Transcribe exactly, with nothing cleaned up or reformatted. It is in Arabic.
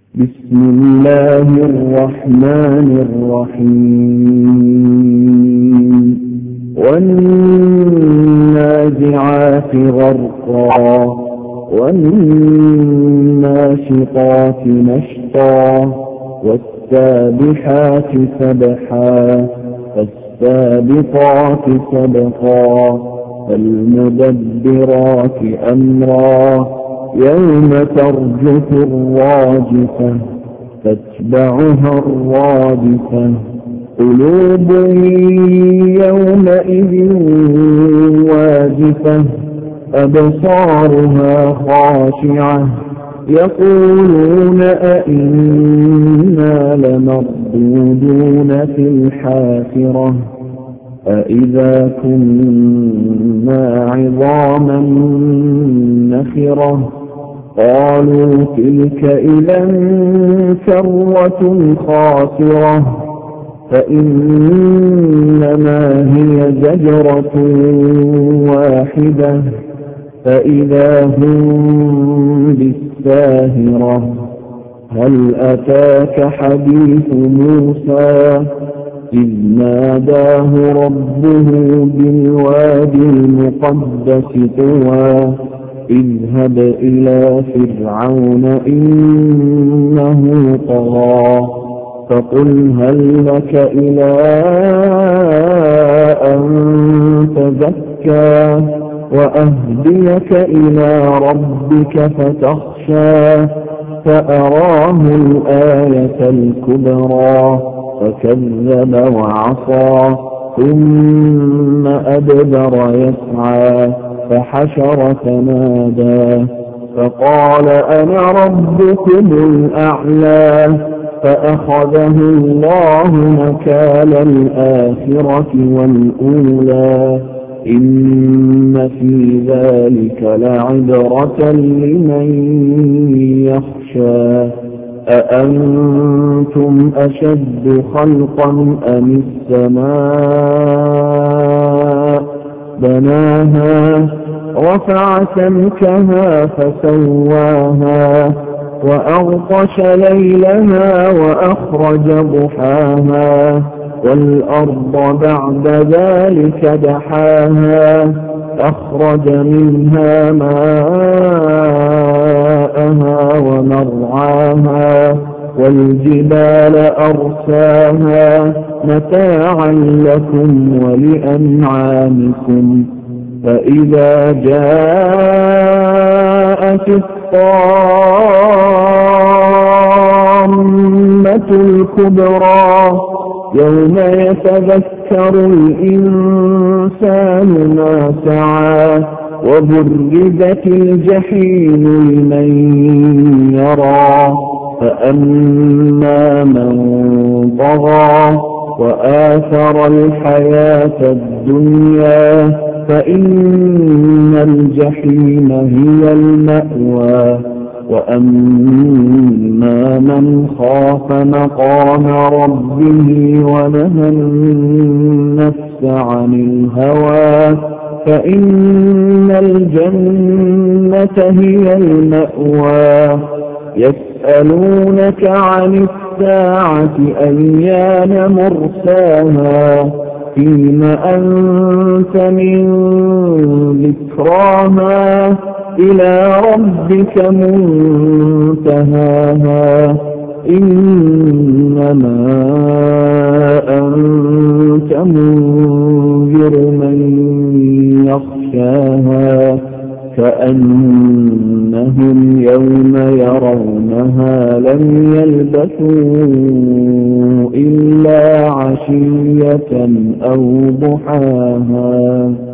بسم الله الرحمن الرحيم والنازعات غرقا والناشطات نشطا والسابحات سبحا فالسابقات سبقا فالمدبرات أمرا يوم ترجف الراجفة تتبعها الرادفة قلوب يومئذ واجفة أبصارها خاشعة يقولون أئنا لمردودون في الحافرة أئذا كنا عظاما نخرة قالوا تلك إذا كرة خاسرة فإنما هي زجرة واحدة فإذا هم بالساهرة هل أتاك حديث موسى إذ ناداه ربه بالوادي المقدس طوى اذهب إلى فرعون إنه طغى فقل هل لك إلى أن تزكى وأهديك إلى ربك فتخشى فأراه الآية الكبرى فكذب وعصى ثم أدبر يسعى فحشر فنادى فقال أنا ربكم الأعلى فأخذه الله نكال الآخرة والأولى إن في ذلك لعبرة لمن يخشى أأنتم أشد خلقا أم السماء بناها رفع سمكها فسواها وأغطش ليلها وأخرج ضحاها والأرض بعد ذلك دحاها أخرج منها ماءها ومرعاها والجبال أرساها متاعا لكم ولأنعامكم فإذا جاءت الطامة الكبرى يوم يتذكر الإنسان ما سعى وبرزت الجحيم لمن يرى فأما من طغى وآثر الحياة الدنيا فإن الجحيم هي المأوى وأما من خاف مقام ربه ونهى النفس عن الهوى فإن الجنة هي المأوى يسألونك عن الساعة أيان مرساها فيم أنت من ذكراها إلى ربك منتهاها إنما أنت منذر من يخشاها كأنهم يوم يرونها لم يلبثوا إلا عشية أو ضحاها.